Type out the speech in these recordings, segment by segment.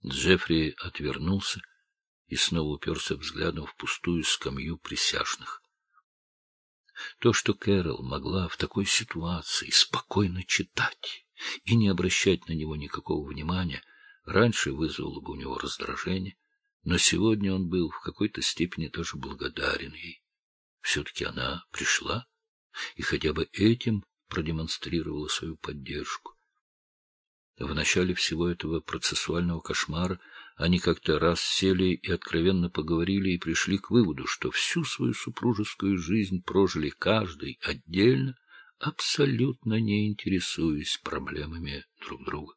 Джеффри отвернулся и снова уперся взглядом в пустую скамью присяжных. То, что Кэрол могла в такой ситуации спокойно читать и не обращать на него никакого внимания, раньше вызвало бы у него раздражение, но сегодня он был в какой-то степени даже благодарен ей. Все-таки она пришла и хотя бы этим продемонстрировала свою поддержку. В начале всего этого процессуального кошмара они как-то раз сели и откровенно поговорили и пришли к выводу, что всю свою супружескую жизнь прожили каждый отдельно, абсолютно не интересуясь проблемами друг друга.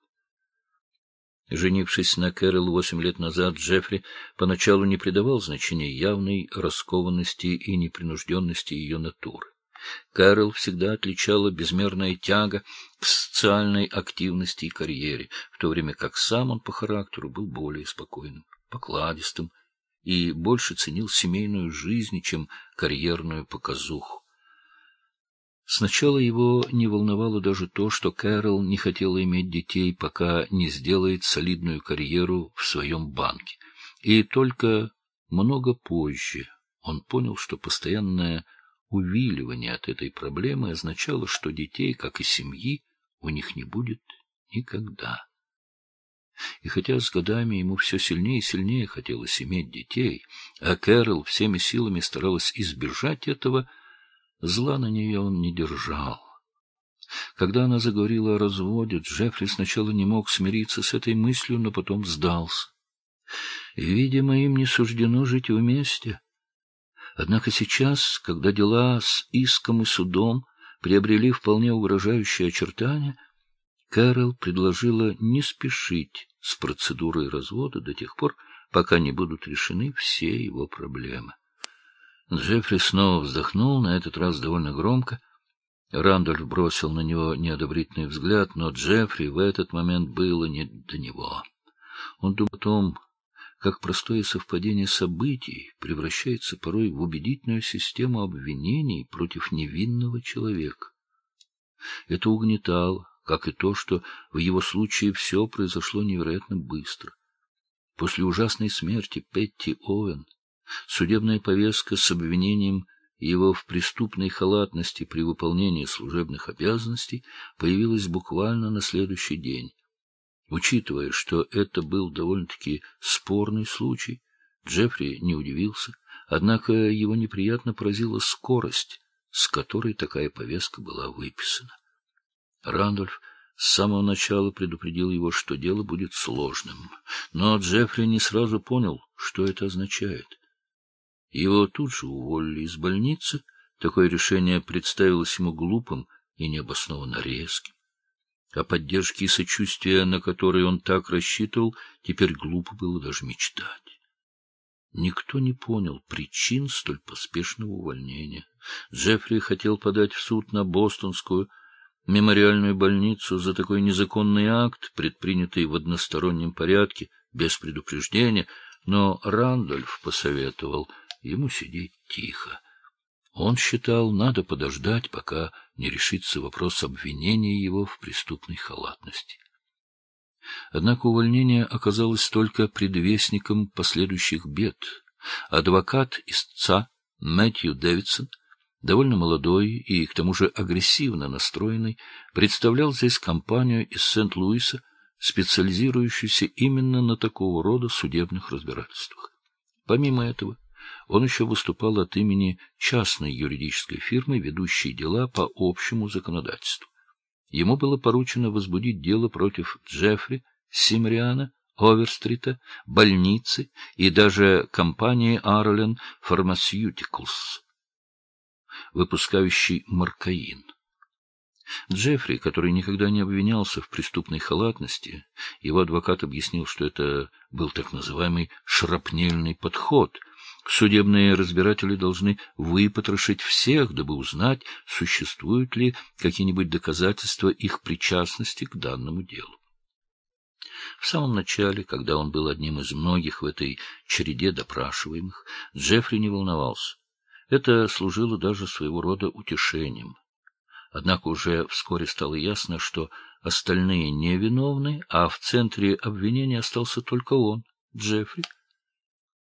Женившись на Кэрол 8 лет назад, Джеффри поначалу не придавал значения явной раскованности и непринужденности ее натуры. Кэрол всегда отличала безмерная тяга к социальной активности и карьере, в то время как сам он по характеру был более спокойным, покладистым и больше ценил семейную жизнь, чем карьерную показуху. Сначала его не волновало даже то, что Кэрол не хотела иметь детей, пока не сделает солидную карьеру в своем банке. И только много позже он понял, что постоянное увиливание от этой проблемы означало, что детей, как и семьи, у них не будет никогда. И хотя с годами ему все сильнее и сильнее хотелось иметь детей, а Кэрол всеми силами старалась избежать этого, зла на нее он не держал. Когда она заговорила о разводе, Джеффри сначала не мог смириться с этой мыслью, но потом сдался. Видимо, им не суждено жить вместе. Однако сейчас, когда дела с иском и судом приобрели вполне угрожающие очертания, Кэрол предложила не спешить с процедурой развода до тех пор, пока не будут решены все его проблемы. Джеффри снова вздохнул, на этот раз довольно громко. Рандольф бросил на него неодобрительный взгляд, но Джеффри в этот момент было не до него. Он думал о том, как простое совпадение событий превращается порой в убедительную систему обвинений против невинного человека. Это угнетало, как и то, что в его случае все произошло невероятно быстро. После ужасной смерти Петти Оуэн судебная повестка с обвинением его в преступной халатности при выполнении служебных обязанностей появилась буквально на следующий день. Учитывая, что это был довольно-таки спорный случай, Джеффри не удивился, однако его неприятно поразила скорость, с которой такая повестка была выписана. Рандольф с самого начала предупредил его, что дело будет сложным, но Джеффри не сразу понял, что это означает. Его тут же уволили из больницы, такое решение представилось ему глупым и необоснованно резким. О поддержке и сочувствии, на которые он так рассчитывал, теперь глупо было даже мечтать. Никто не понял причин столь поспешного увольнения. Джеффри хотел подать в суд на Бостонскую мемориальную больницу за такой незаконный акт, предпринятый в одностороннем порядке, без предупреждения, но Рандольф посоветовал ему сидеть тихо. Он считал, надо подождать, пока не решится вопрос обвинения его в преступной халатности. Однако увольнение оказалось только предвестником последующих бед. Адвокат истца Мэтью Дэвидсон, довольно молодой и к тому же агрессивно настроенный, представлял здесь компанию из Сент-Луиса, специализирующуюся именно на такого рода судебных разбирательствах. Помимо этого, он еще выступал от имени частной юридической фирмы, ведущей дела по общему законодательству. Ему было поручено возбудить дело против Джеффри, Симриана, Оверстрита, больницы и даже компании Arlen Pharmaceuticals, выпускающей маркаин. Джеффри, который никогда не обвинялся в преступной халатности, его адвокат объяснил, что это был так называемый шрапнельный подход. Судебные разбиратели должны выпотрошить всех, дабы узнать, существуют ли какие-нибудь доказательства их причастности к данному делу. В самом начале, когда он был одним из многих в этой череде допрашиваемых, Джеффри не волновался. Это служило даже своего рода утешением. Однако уже вскоре стало ясно, что остальные невиновны, а в центре обвинения остался только он, Джеффри,